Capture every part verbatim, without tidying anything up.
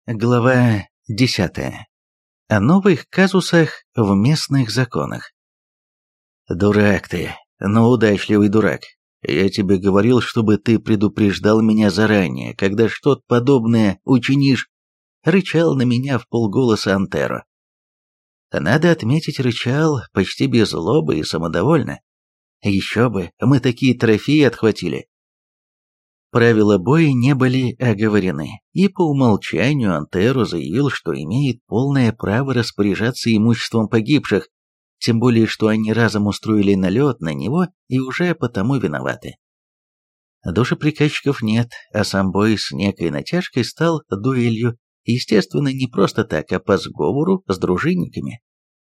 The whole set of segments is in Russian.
Глава десятая. О новых казусах в местных законах. «Дурак ты, но удачливый дурак. Я тебе говорил, чтобы ты предупреждал меня заранее, когда что-то подобное учинишь», — рычал на меня вполголоса Антеро. Надо отметить, рычал почти без злобы и самодовольно. Еще бы, мы такие трофеи отхватили. Правила боя не были оговорены, и по умолчанию Антеро заявил, что имеет полное право распоряжаться имуществом погибших, тем более что они разом устроили налет на него и уже потому виноваты. Душеприказчиков нет, а сам бой с некой натяжкой стал дуэлью, естественно, не просто так, а по сговору с дружинниками.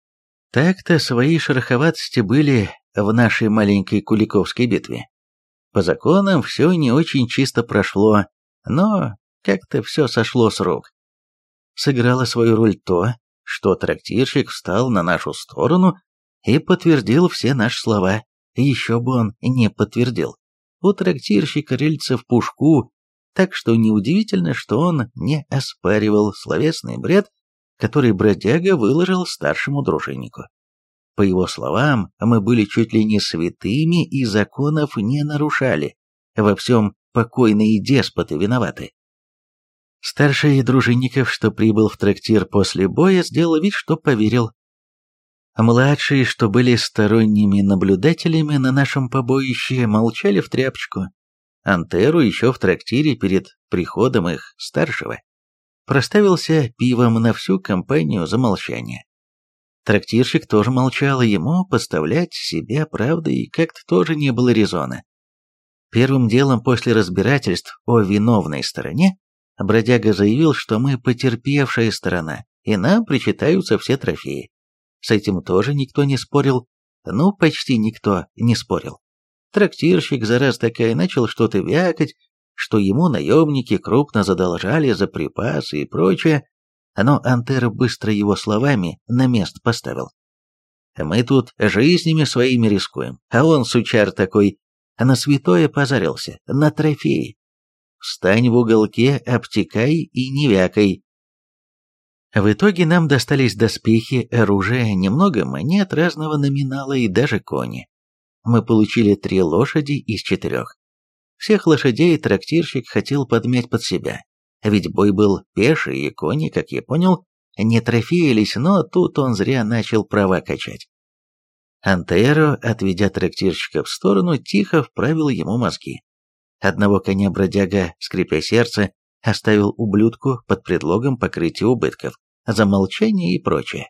Так-то свои шероховатости были в нашей маленькой Куликовской битве. По законам все не очень чисто прошло, но как-то все сошло с рук. Сыграло свою роль то, что трактирщик встал на нашу сторону и подтвердил все наши слова. Еще бы он не подтвердил. У трактирщика рыльце в пушку, так что неудивительно, что он не оспаривал словесный бред, который бродяга выложил старшему дружиннику. По его словам, мы были чуть ли не святыми и законов не нарушали. Во всем покойные деспоты виноваты. Старший дружинников, что прибыл в трактир после боя, сделал вид, что поверил. Младшие, что были сторонними наблюдателями на нашем побоище, молчали в тряпочку. Антеру еще в трактире перед приходом их старшего проставился пивом на всю компанию за молчание. Трактирщик тоже молчал, и ему подставлять себя правдой как-то тоже не было резона. Первым делом после разбирательств о виновной стороне бродяга заявил, что мы потерпевшая сторона, и нам причитаются все трофеи. С этим тоже никто не спорил, ну, почти никто не спорил. Трактирщик, зараз такая, начал что-то вякать, что ему наемники крупно задолжали за припасы и прочее, но Антеро быстро его словами на место поставил. «Мы тут жизнями своими рискуем, а он, сучар такой, на святое позарился, на трофеи. Встань в уголке, обтекай и не вякай». В итоге нам достались доспехи, оружие, немного монет разного номинала и даже кони. Мы получили три лошади из четырех. Всех лошадей трактирщик хотел подмять под себя. Ведь бой был пеший, и кони, как я понял, не трофеились, но тут он зря начал права качать. Антеро, отведя трактирщика в сторону, тихо вправил ему мозги. Одного коня бродяга, скрипя сердце, оставил ублюдку под предлогом покрытия убытков, за молчание и прочее.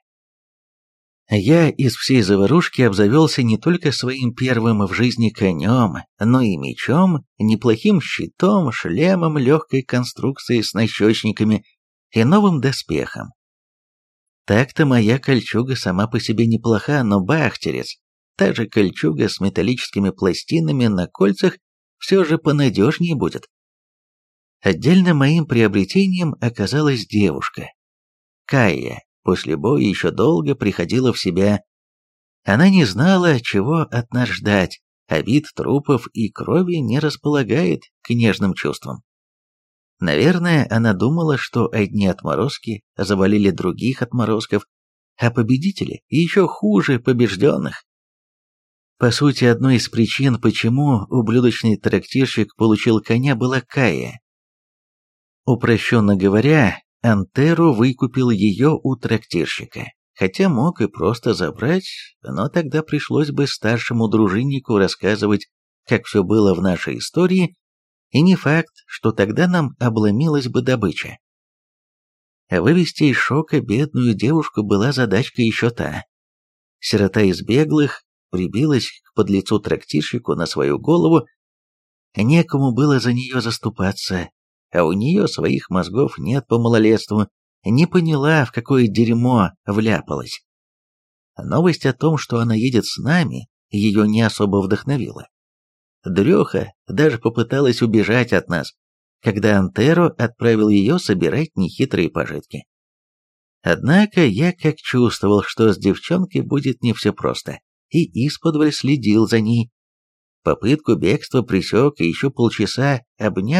Я из всей заварушки обзавелся не только своим первым в жизни конем, но и мечом, неплохим щитом, шлемом легкой конструкции с нащечниками и новым доспехом. Так-то моя кольчуга сама по себе неплоха, но бахтерец, та же кольчуга с металлическими пластинами на кольцах, все же понадежнее будет. Отдельно моим приобретением оказалась девушка. Кая. После боя еще долго приходила в себя. Она не знала, чего от нас ждать, а вид трупов и крови не располагает к нежным чувствам. Наверное, она думала, что одни отморозки завалили других отморозков, а победители еще хуже побежденных. По сути, одной из причин, почему ублюдочный трактирщик получил коня, была Кая. Упрощенно говоря, Антеро выкупил ее у трактирщика, хотя мог и просто забрать, но тогда пришлось бы старшему дружиннику рассказывать, как все было в нашей истории, и не факт, что тогда нам обломилась бы добыча. Вывести из шока бедную девушку была задачка еще та. Сирота из беглых прибилась к подлецу трактирщику на свою голову, некому было за нее заступаться, а у нее своих мозгов нет по малолетству, не поняла, в какое дерьмо вляпалась. Новость о том, что она едет с нами, ее не особо вдохновила. Дрёха даже попыталась убежать от нас, когда Антеро отправил ее собирать нехитрые пожитки. Однако я как чувствовал, что с девчонкой будет не все просто, и исподволь следил за ней. Попытку бегства пресек и еще полчаса, обняв,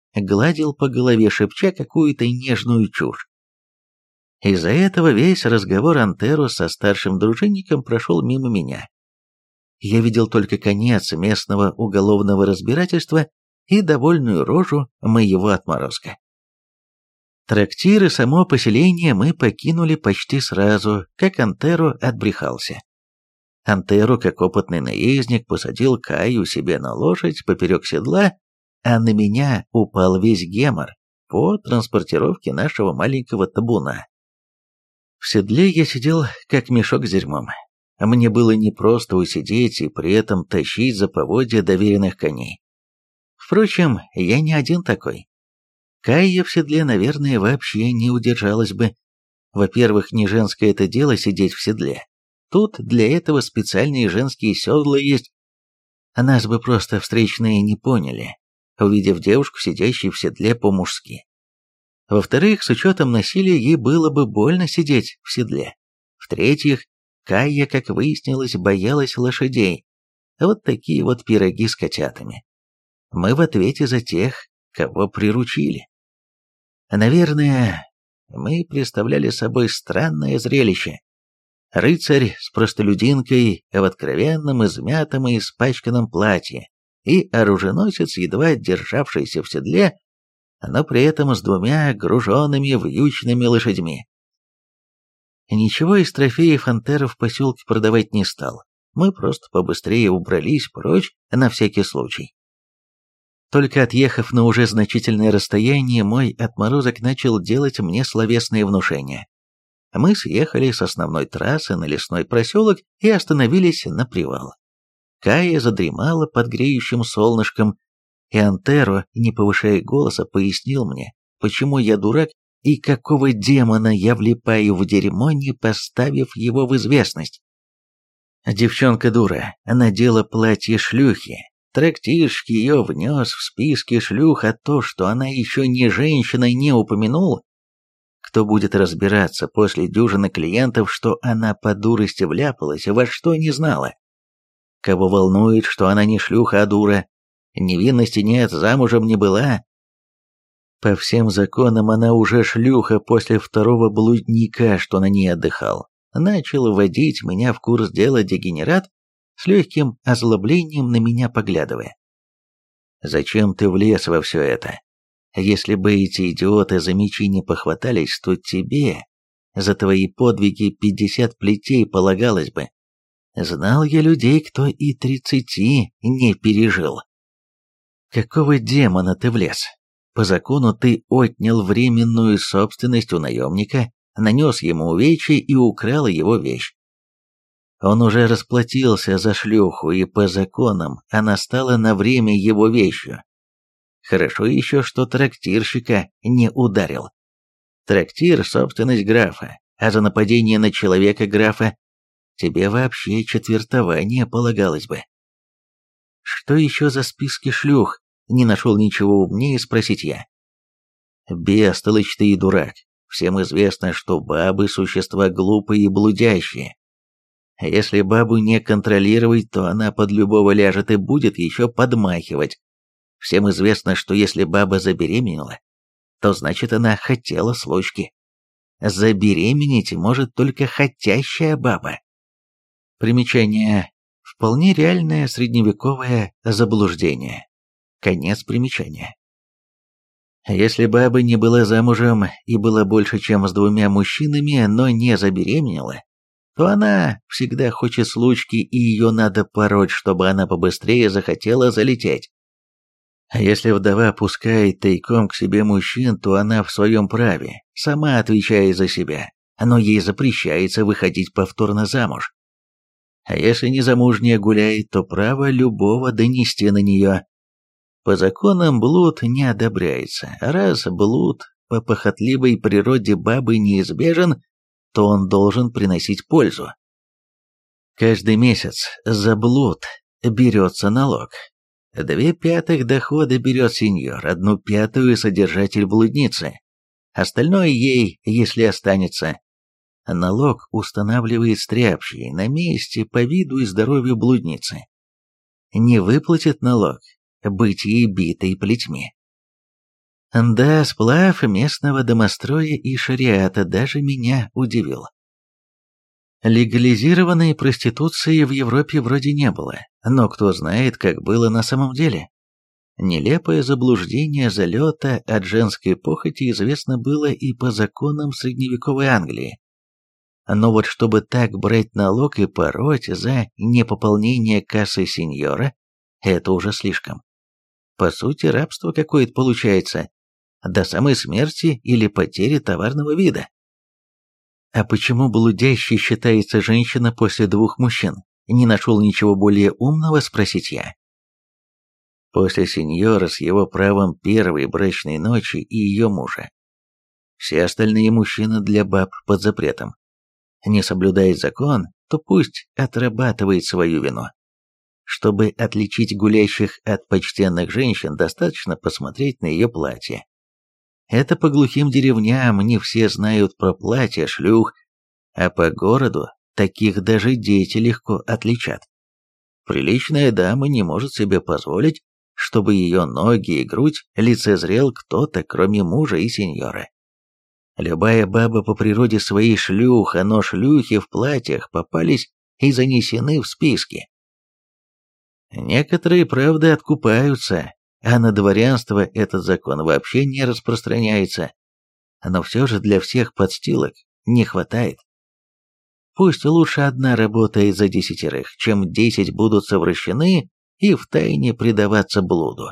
гладил по голове, шепча какую-то нежную чушь. Из-за этого весь разговор Антеро со старшим дружинником прошел мимо меня. Я видел только конец местного уголовного разбирательства и довольную рожу моего отморозка. Трактир и само поселение мы покинули почти сразу, как Антеро отбрехался. Антеро, как опытный наездник, посадил Каю себе на лошадь поперек седла, а на меня упал весь гемор по транспортировке нашего маленького табуна. В седле я сидел, как мешок с дерьмом. Мне было непросто усидеть и при этом тащить за поводья доверенных коней. Впрочем, я не один такой. Кайя в седле, наверное, вообще не удержалась бы. Во-первых, не женское это дело сидеть в седле. Тут для этого специальные женские седла есть. Нас бы просто встречные не поняли, увидев девушку, сидящую в седле по-мужски. Во-вторых, с учетом насилия ей было бы больно сидеть в седле. В-третьих, Кайя, как выяснилось, боялась лошадей. Вот такие вот пироги с котятами. Мы в ответе за тех, кого приручили. Наверное, мы представляли собой странное зрелище. Рыцарь с простолюдинкой в откровенном, измятом и испачканном платье, и оруженосец, едва державшийся в седле, но при этом с двумя груженными вьючными лошадьми. Ничего из трофеев Антеро в поселке продавать не стал. Мы просто побыстрее убрались прочь на всякий случай. Только отъехав на уже значительное расстояние, мой отморозок начал делать мне словесные внушения. Мы съехали с основной трассы на лесной проселок и остановились на привал. Кая задремала под греющим солнышком, и Антеро, не повышая голоса, пояснил мне, почему я дурак и какого демона я влипаю в дерьмо, не поставив его в известность. Девчонка дура, надела платье шлюхи. Трактирщик ее внес в списки шлюх, а то, что она еще не женщина, не упомянул. Кто будет разбираться после дюжины клиентов, что она по дурости вляпалась, во что не знала? Кого волнует, что она не шлюха, а дура? Невинности нет, замужем не была. По всем законам она уже шлюха после второго блудника, что на ней отдыхал. Начал вводить меня в курс дела дегенерат, с легким озлоблением на меня поглядывая. «Зачем ты влез во все это? Если бы эти идиоты за мечи не похватались, то тебе за твои подвиги пятьдесят плетей полагалось бы. Знал я людей, кто и тридцати не пережил». «Какого демона ты влез? По закону ты отнял временную собственность у наемника, нанес ему увечья и украл его вещь. Он уже расплатился за шлюху, и по законам она стала на время его вещью. Хорошо еще, что трактирщика не ударил. Трактир — собственность графа, а за нападение на человека графа тебе вообще четвертование полагалось бы. Что еще за списки шлюх? Не нашел ничего умнее спросить я. Бестолочь ты и дурак. Всем известно, что бабы — существа глупые и блудящие. Если бабу не контролировать, то она под любого ляжет и будет еще подмахивать. Всем известно, что если баба забеременела, то значит она хотела случки. Забеременеть может только хотящая баба. Примечание. Вполне реальное средневековое заблуждение. Конец примечания. Если баба не была замужем и была больше, чем с двумя мужчинами, но не забеременела, то она всегда хочет случки, и ее надо пороть, чтобы она побыстрее захотела залететь. А если вдова пускает тайком к себе мужчин, то она в своем праве, сама отвечая за себя, но ей запрещается выходить повторно замуж. А если незамужняя гуляет, то право любого донести на нее. По законам блуд не одобряется, а раз блуд по похотливой природе бабы неизбежен, то он должен приносить пользу. Каждый месяц за блуд берется налог. Две пятых дохода берет сеньор, одну пятую содержатель блудницы. Остальное ей, если останется. Налог устанавливает стряпчий на месте по виду и здоровью блудницы. Не выплатит налог, быть ей битой плетьми. Да, сплав местного домостроя и шариата даже меня удивил. Легализированной проституции в Европе вроде не было, но кто знает, как было на самом деле. Нелепое заблуждение залета от женской похоти известно было и по законам средневековой Англии. Но вот чтобы так брать налог и пороть за непополнение кассы сеньора, это уже слишком. По сути, рабство какое-то получается, до самой смерти или потери товарного вида. А почему блудящей считается женщина после двух мужчин? Не нашел ничего более умного спросить я. После сеньора с его правом первой брачной ночи и ее мужа. Все остальные мужчины для баб под запретом. Не соблюдает закон, то пусть отрабатывает свою вину. Чтобы отличить гулящих от почтенных женщин, достаточно посмотреть на ее платье. Это по глухим деревням не все знают про платья шлюх, а по городу таких даже дети легко отличат. Приличная дама не может себе позволить, чтобы ее ноги и грудь лицезрел кто-то, кроме мужа и сеньора. Любая баба по природе своей шлюха, но шлюхи в платьях попались и занесены в списки. Некоторые, правда, откупаются, а на дворянство этот закон вообще не распространяется. Но все же для всех подстилок не хватает. Пусть лучше одна работает за десятерых, чем десять будут совращены и втайне предаваться блуду.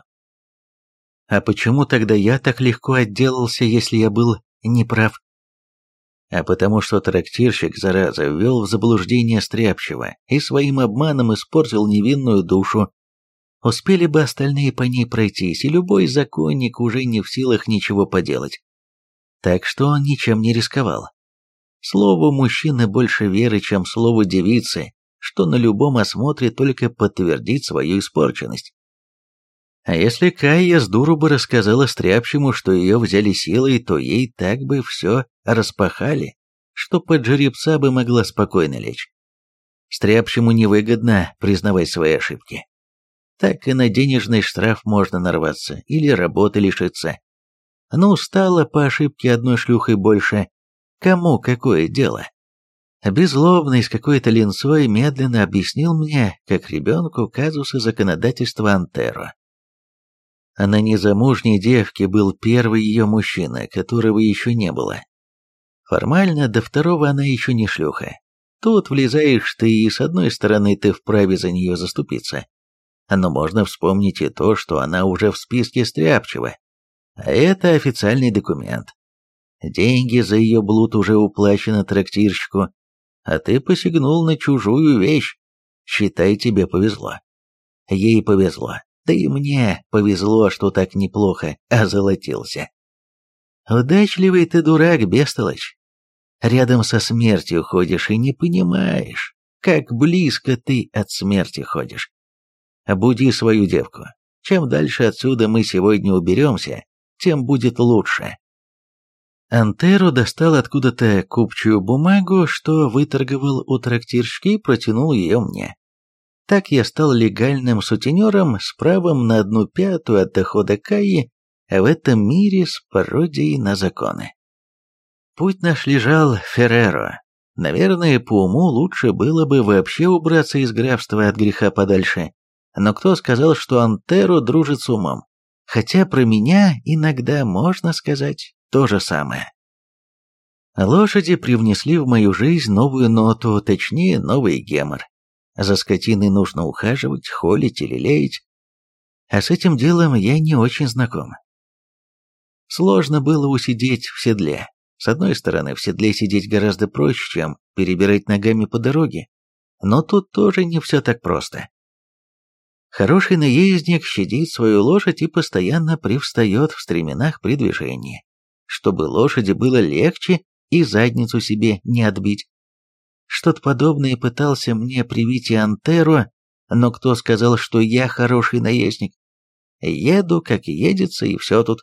А почему тогда я так легко отделался, если я был неправ? А потому что трактирщик, зараза, ввел в заблуждение стряпчего и своим обманом испортил невинную душу. Успели бы остальные по ней пройтись, и любой законник уже не в силах ничего поделать. Так что он ничем не рисковал. Слову мужчины больше веры, чем слову девицы, что на любом осмотре только подтвердит свою испорченность. А если Кайя с дуру бы рассказала стряпчему, что ее взяли силой, то ей так бы все распахали, что под жеребца бы могла спокойно лечь. Стряпчему невыгодно признавать свои ошибки. Так и на денежный штраф можно нарваться или работы лишиться. Ну, стало по ошибке одной шлюхой больше. Кому какое дело? Беззлобный с какой-то линцой медленно объяснил мне, как ребенку, казусы законодательства Антеро. На незамужней девке был первый ее мужчина, которого еще не было. Формально до второго она еще не шлюха. Тут влезаешь ты, и с одной стороны ты вправе за нее заступиться. Но можно вспомнить и то, что она уже в списке стряпчего. А это официальный документ. Деньги за ее блуд уже уплачены трактирщику, а ты посягнул на чужую вещь. Считай, тебе повезло. Ей повезло. Да и мне повезло, что так неплохо озолотился. Удачливый ты дурак, бестолочь. Рядом со смертью ходишь и не понимаешь, как близко ты от смерти ходишь. Буди свою девку. Чем дальше отсюда мы сегодня уберемся, тем будет лучше. Антеро достал откуда-то купчую бумагу, что выторговал у трактирщика, и протянул ее мне. Так я стал легальным сутенером с правом на одну пятую от дохода Кайи в этом мире с пародией на законы. Путь наш лежал в Ферреро. Наверное, по уму лучше было бы вообще убраться из графства от греха подальше. Но кто сказал, что Антеро дружит с умом? Хотя про меня иногда можно сказать то же самое. Лошади привнесли в мою жизнь новую ноту, точнее, новый гемор. За скотиной нужно ухаживать, холить или леять. А с этим делом я не очень знаком. Сложно было усидеть в седле. С одной стороны, в седле сидеть гораздо проще, чем перебирать ногами по дороге. Но тут тоже не все так просто. Хороший наездник щадит свою лошадь и постоянно привстает в стременах при движении, чтобы лошади было легче и задницу себе не отбить. Что-то подобное пытался мне привить и Антеро, но кто сказал, что я хороший наездник? Еду, как едется, и все тут.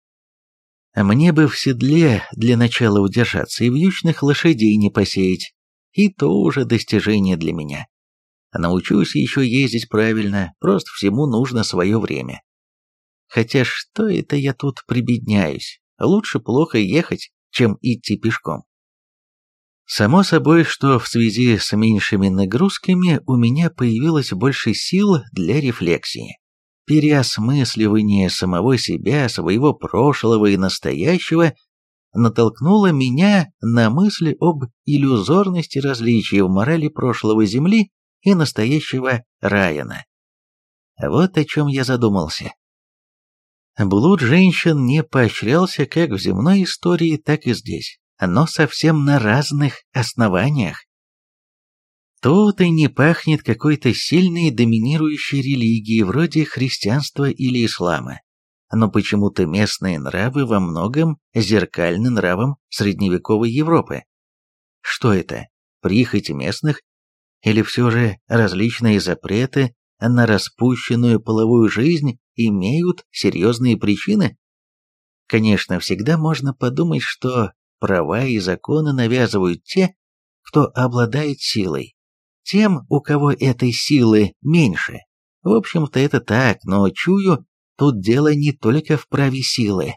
Мне бы в седле для начала удержаться и вьючных лошадей не посеять, и то уже достижение для меня. Научусь еще ездить правильно, просто всему нужно свое время. Хотя что это я тут прибедняюсь? Лучше плохо ехать, чем идти пешком. Само собой, что в связи с меньшими нагрузками у меня появилось больше сил для рефлексии, переосмысливания самого себя, своего прошлого и настоящего натолкнуло меня на мысли об иллюзорности различий в морали прошлого Земли и настоящего Райана. Вот о чем я задумался. Блуд женщин не поощрялся как в земной истории, так и здесь, но совсем на разных основаниях. Тут и не пахнет какой-то сильной доминирующей религией вроде христианства или ислама, но почему-то местные нравы во многом зеркальны нравам средневековой Европы. Что это? Прихоть местных? Или все же различные запреты на распущенную половую жизнь имеют серьезные причины? Конечно, всегда можно подумать, что права и законы навязывают те, кто обладает силой, тем, у кого этой силы меньше. В общем-то это так, но чую, тут дело не только в праве силы.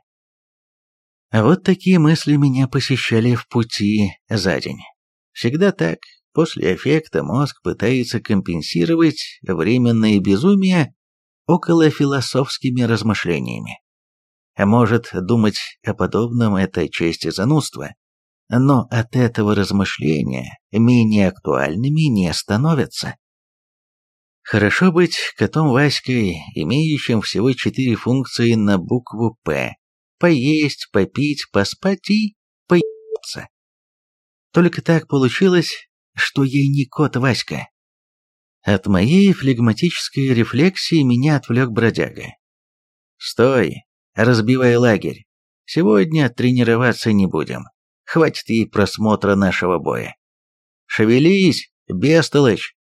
Вот такие мысли меня посещали в пути за день. Всегда так. После эффекта мозг пытается компенсировать временное безумие околофилософскими размышлениями. А может, думать о подобном – это честь и занудство, но от этого размышления менее актуальными не становятся. Хорошо быть котом Васькой, имеющим всего четыре функции на букву «П» – поесть, попить, поспать и поебаться. Только так получилось, что я не кот Васька. От моей флегматической рефлексии меня отвлек бродяга. «Стой, разбивай лагерь. Сегодня тренироваться не будем. Хватит и просмотра нашего боя. Шевелись, бестолочь!»